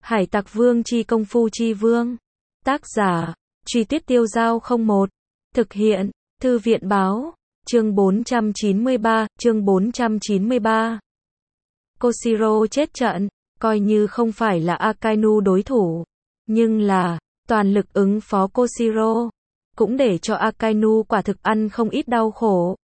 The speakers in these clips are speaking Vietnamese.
Hải Tặc Vương chi công phu chi vương. Tác giả, Truy Tuyết Tiêu Dao 01. Thực hiện, Thư viện Báo. Chương 493. Koshiro chết trận, coi như không phải là Akainu đối thủ, nhưng là toàn lực ứng phó Koshiro, cũng để cho Akainu quả thực ăn không ít đau khổ.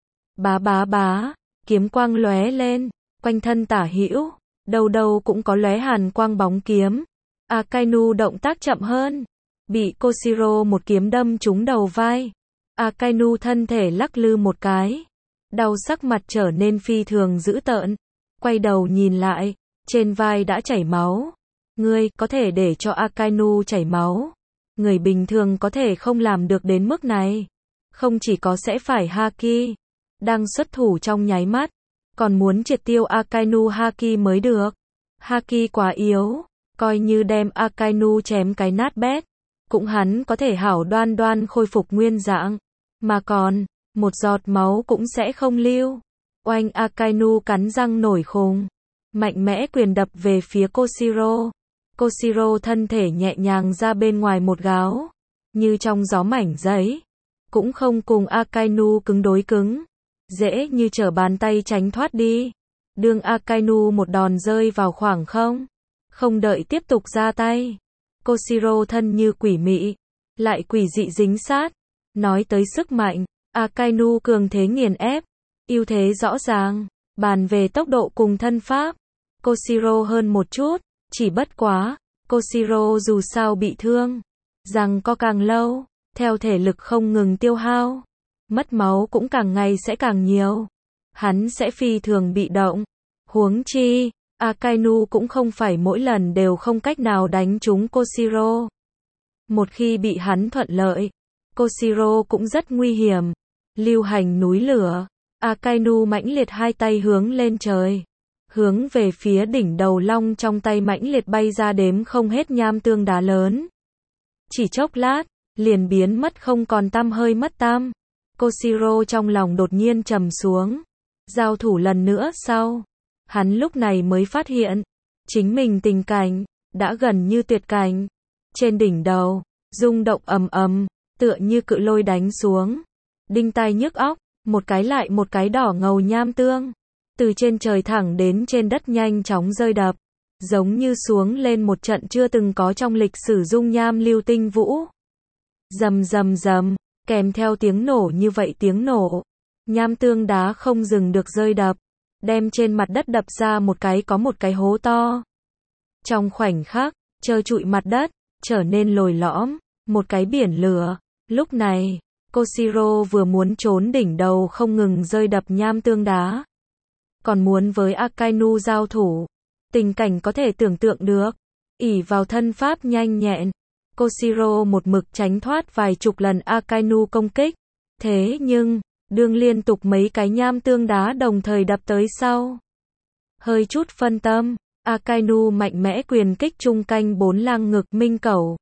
Bá, kiếm quang lóe lên, quanh thân tả hữu, đâu đâu cũng có lóe hàn quang bóng kiếm. Akainu động tác chậm hơn, bị Koshiro một kiếm đâm trúng đầu vai. Akainu thân thể lắc lư một cái, đau sắc mặt trở nên phi thường dữ tợn, quay đầu nhìn lại, trên vai đã chảy máu. Ngươi có thể để cho Akainu chảy máu? Người bình thường có thể không làm được đến mức này. Không chỉ có sẽ phải Haki đang xuất thủ trong nháy mắt, còn muốn triệt tiêu Akainu Haki mới được. Haki quá yếu, coi như đem Akainu chém cái nát bét, cũng hắn có thể hảo đoan đoan khôi phục nguyên dạng, mà còn một giọt máu cũng sẽ không lưu. Oanh, Akainu cắn răng nổi khùng, mạnh mẽ quyền đập về phía Koshiro. Koshiro thân thể nhẹ nhàng ra bên ngoài một gáo, như trong gió mảnh giấy, cũng không cùng Akainu cứng đối cứng, dễ như trở bàn tay tránh thoát đi. Đương Akainu một đòn rơi vào khoảng không, không đợi tiếp tục ra tay, Koshiro thân như quỷ mị, lại quỷ dị dính sát. Nói tới sức mạnh, Akainu cường thế nghiền ép, ưu thế rõ ràng. Bàn về tốc độ cùng thân pháp, Koshiro hơn một chút, chỉ bất quá, Koshiro dù sao bị thương, rằng co càng lâu, theo thể lực không ngừng tiêu hao, mất máu cũng càng ngày sẽ càng nhiều, hắn sẽ phi thường bị động. Huống chi, Akainu cũng không phải mỗi lần đều không cách nào đánh trúng Koshiro. Một khi bị hắn thuận lợi, Koshiro cũng rất nguy hiểm. Lưu hành núi lửa, Akainu mãnh liệt hai tay hướng lên trời, hướng về phía đỉnh đầu long trong tay mãnh liệt bay ra đếm không hết nham tương đá lớn. Chỉ chốc lát, liền biến mất không còn tăm hơi mất tăm. Koshiro trong lòng đột nhiên trầm xuống. Giao thủ lần nữa sau, hắn lúc này mới phát hiện, chính mình tình cảnh đã gần như tuyệt cảnh. Trên đỉnh đầu, rung động ầm ầm, tựa như cự lôi đánh xuống, đinh tai nhức óc, một cái lại một cái đỏ ngầu nham tương, từ trên trời thẳng đến trên đất nhanh chóng rơi đập, giống như xuống lên một trận chưa từng có trong lịch sử dung nham lưu tinh vũ. Rầm rầm rầm, kèm theo tiếng nổ như vậy tiếng nổ, nham tương đá không dừng được rơi đập, đem trên mặt đất đập ra một cái có một cái hố to. Trong khoảnh khắc, trơ trụi mặt đất trở nên lồi lõm, một cái biển lửa. Lúc này, Koshiro vừa muốn trốn đỉnh đầu không ngừng rơi đập nham tương đá, còn muốn với Akainu giao thủ. Tình cảnh có thể tưởng tượng được, ỷ vào thân pháp nhanh nhẹn, Koshiro một mực tránh thoát vài chục lần Akainu công kích. Thế nhưng, đương liên tục mấy cái nham tương đá đồng thời đập tới sau, hơi chút phân tâm, Akainu mạnh mẽ quyền kích trung canh bốn lang ngực minh cẩu.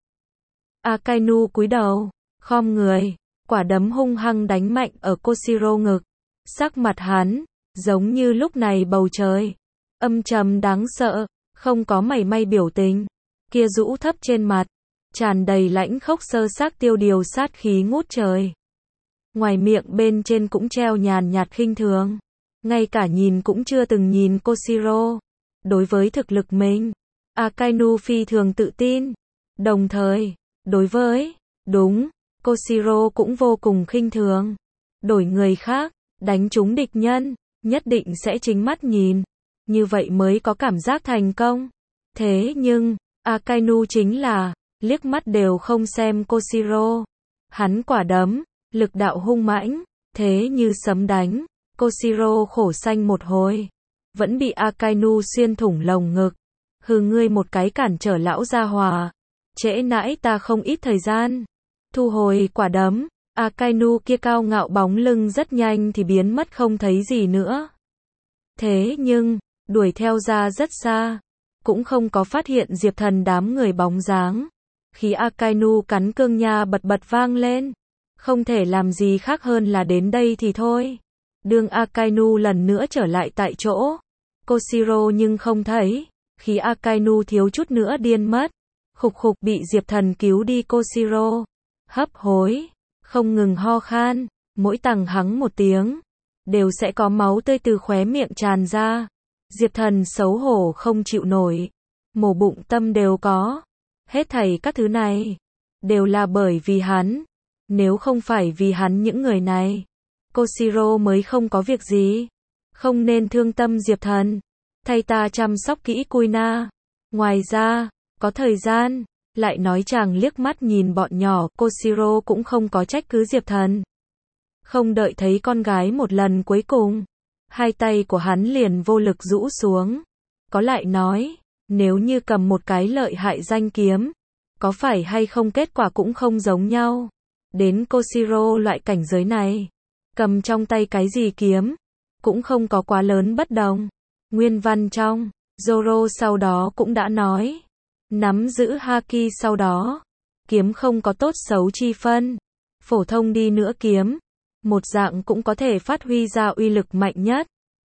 Akainu cúi đầu, khom người, quả đấm hung hăng đánh mạnh ở Koshiro ngực. Sắc mặt hắn, giống như lúc này bầu trời, âm trầm đáng sợ, không có mảy may biểu tình, kia rũ thấp trên mặt, tràn đầy lãnh khốc sơ xác tiêu điều sát khí ngút trời. Ngoài miệng bên trên cũng treo nhàn nhạt khinh thường, ngay cả nhìn cũng chưa từng nhìn Koshiro. Đối với thực lực mình, Akainu phi thường tự tin, đồng thời, đối với, Koshiro cũng vô cùng khinh thường. Đổi người khác, đánh trúng địch nhân, nhất định sẽ chính mắt nhìn, như vậy mới có cảm giác thành công. Thế nhưng, Akainu chính là, liếc mắt đều không xem Koshiro. Hắn quả đấm, lực đạo hung mãnh, thế như sấm đánh, Koshiro khổ sanh một hồi, vẫn bị Akainu xuyên thủng lồng ngực. Hừ, ngươi một cái cản trở lão gia hỏa, trễ nãi ta không ít thời gian. Thu hồi quả đấm, Akainu kia cao ngạo bóng lưng rất nhanh thì biến mất không thấy gì nữa. Thế nhưng, đuổi theo ra rất xa, cũng không có phát hiện Diệp Thần đám người bóng dáng. Khi Akainu cắn cương nha bật bật vang lên, không thể làm gì khác hơn là đến đây thì thôi. Đương Akainu lần nữa trở lại tại chỗ, Koshiro nhưng không thấy, Khí Akainu thiếu chút nữa điên mất. Khục khục bị Diệp Thần cứu đi Koshiro. Hấp hối, không ngừng ho khan, mỗi tằng hắng một tiếng, đều sẽ có máu tươi từ khóe miệng tràn ra. Diệp Thần xấu hổ không chịu nổi. Mổ bụng tâm đều có. Hết thảy các thứ này, đều là bởi vì hắn. Nếu không phải vì hắn những người này, Koshiro mới không có việc gì. Không nên thương tâm Diệp Thần. Thay ta chăm sóc kỹ Kuina. Ngoài ra, có thời gian, lại nói chàng liếc mắt nhìn bọn nhỏ, Koshiro cũng không có trách cứ Diệp Thần. Không đợi thấy con gái một lần cuối cùng, hai tay của hắn liền vô lực rũ xuống. Có lại nói, nếu như cầm một cái lợi hại danh kiếm, có phải hay không kết quả cũng không giống nhau. Đến Koshiro loại cảnh giới này, cầm trong tay cái gì kiếm, cũng không có quá lớn bất đồng. Nguyên văn trong, Zoro sau đó cũng đã nói, nắm giữ Haki sau đó, kiếm không có tốt xấu chi phân. Phổ thông đi nữa kiếm, một dạng cũng có thể phát huy ra uy lực mạnh nhất.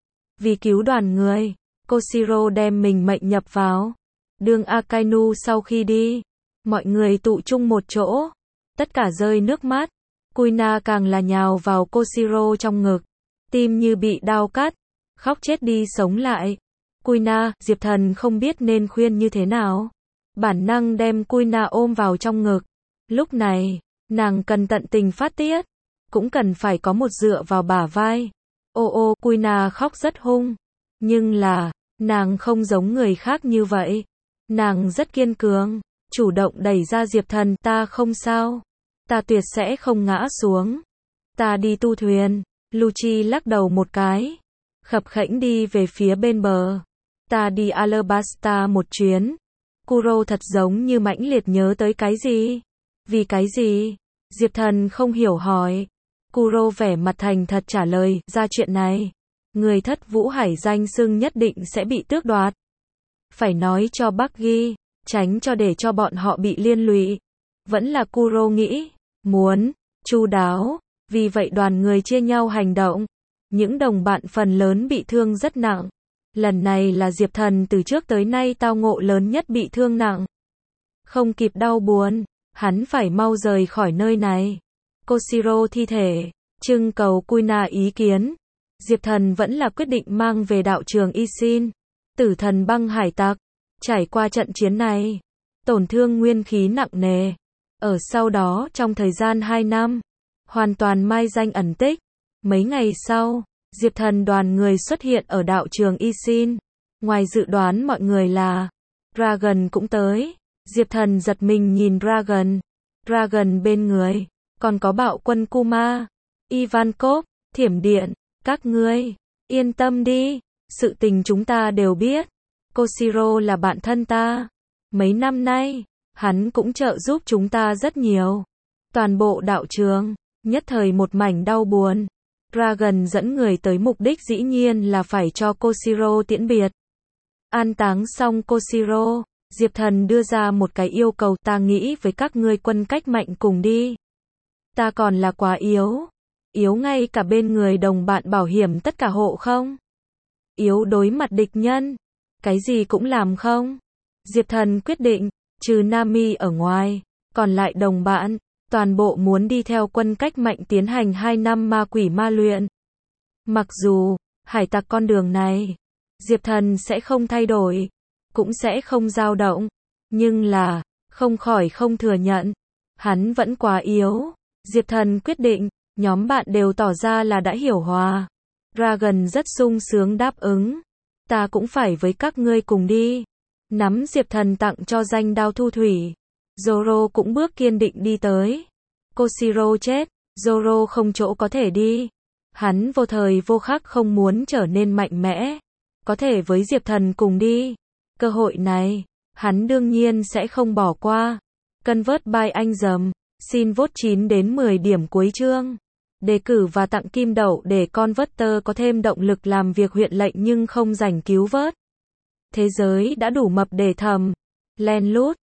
Vì cứu đoàn người, Koshiro đem mình mệnh nhập vào. Đường Akainu sau khi đi, mọi người tụ chung một chỗ, tất cả rơi nước mắt. Kuina càng là nhào vào Koshiro trong ngực, tim như bị đao cắt, khóc chết đi sống lại. Kuina, Diệp Thần không biết nên khuyên như thế nào. Bản năng đem Kuina ôm vào trong ngực. Lúc này, nàng cần tận tình phát tiết, cũng cần phải có một dựa vào bả vai. Ô Kuina khóc rất hung. Nhưng là, nàng không giống người khác như vậy. Nàng rất kiên cường, chủ động đẩy ra Diệp Thần, ta không sao. Ta tuyệt sẽ không ngã xuống. Ta đi tu thuyền. Lucci lắc đầu một cái, khập khẽnh đi về phía bên bờ. Ta đi Alabasta một chuyến. Kuro thật giống như mãnh liệt nhớ tới cái gì. Vì cái gì? Diệp Thần không hiểu hỏi. Kuro vẻ mặt thành thật trả lời, ra chuyện này, người Thất Vũ Hải danh xưng nhất định sẽ bị tước đoạt. Phải nói cho Buggy, tránh cho để cho bọn họ bị liên lụy. Vẫn là Kuro nghĩ, muốn, chu đáo, vì vậy đoàn người chia nhau hành động. Những đồng bạn phần lớn bị thương rất nặng. Lần này là Diệp Thần từ trước tới nay tao ngộ lớn nhất bị thương nặng. Không kịp đau buồn, hắn phải mau rời khỏi nơi này. Koshiro thi thể, trưng cầu Kuina ý kiến. Diệp Thần vẫn là quyết định mang về đạo trường Ishin. Tử thần băng hải tặc, trải qua trận chiến này, tổn thương nguyên khí nặng nề. Ở sau đó trong thời gian 2 năm, hoàn toàn mai danh ẩn tích. Mấy ngày sau, Diệp Thần đoàn người xuất hiện ở đạo trường Ishin. Ngoài dự đoán mọi người là, Dragon cũng tới. Diệp Thần giật mình nhìn Dragon. Dragon bên người, còn có bạo quân Kuma, Ivankov, Thiểm Điện. Các ngươi, yên tâm đi, sự tình chúng ta đều biết. Koshiro là bạn thân ta. Mấy năm nay, hắn cũng trợ giúp chúng ta rất nhiều. Toàn bộ đạo trường, nhất thời một mảnh đau buồn. Dragon dẫn người tới mục đích dĩ nhiên là phải cho Koshiro tiễn biệt. An táng xong Koshiro, Diệp Thần đưa ra một cái yêu cầu, ta nghĩ với các ngươi quân cách mạnh cùng đi. Ta còn là quá yếu. Yếu ngay cả bên người đồng bạn bảo hiểm tất cả hộ không? Yếu đối mặt địch nhân. Cái gì cũng làm không? Diệp Thần quyết định, trừ Nami ở ngoài, còn lại đồng bạn, toàn bộ muốn đi theo quân cách mạnh tiến hành 2 năm ma quỷ ma luyện. Mặc dù, hải tặc con đường này, Diệp Thần sẽ không thay đổi, cũng sẽ không dao động, nhưng là, không khỏi không thừa nhận, hắn vẫn quá yếu. Diệp Thần quyết định, nhóm bạn đều tỏ ra là đã hiểu hòa. Dragon rất sung sướng đáp ứng. Ta cũng phải với các ngươi cùng đi. Nắm Diệp Thần tặng cho danh đao thu thủy. Zoro cũng bước kiên định đi tới. Koshiro chết, Zoro không chỗ có thể đi. Hắn vô thời vô khắc không muốn trở nên mạnh mẽ. Có thể với Diệp Thần cùng đi. Cơ hội này, hắn đương nhiên sẽ không bỏ qua. Convert by anh dầm. Xin vote 9 đến 10 điểm cuối chương. Đề cử và tặng kim đậu để Converter có thêm động lực làm việc huyện lệnh nhưng không rảnh cứu vớt. Thế giới đã đủ mập để thầm. Len lút.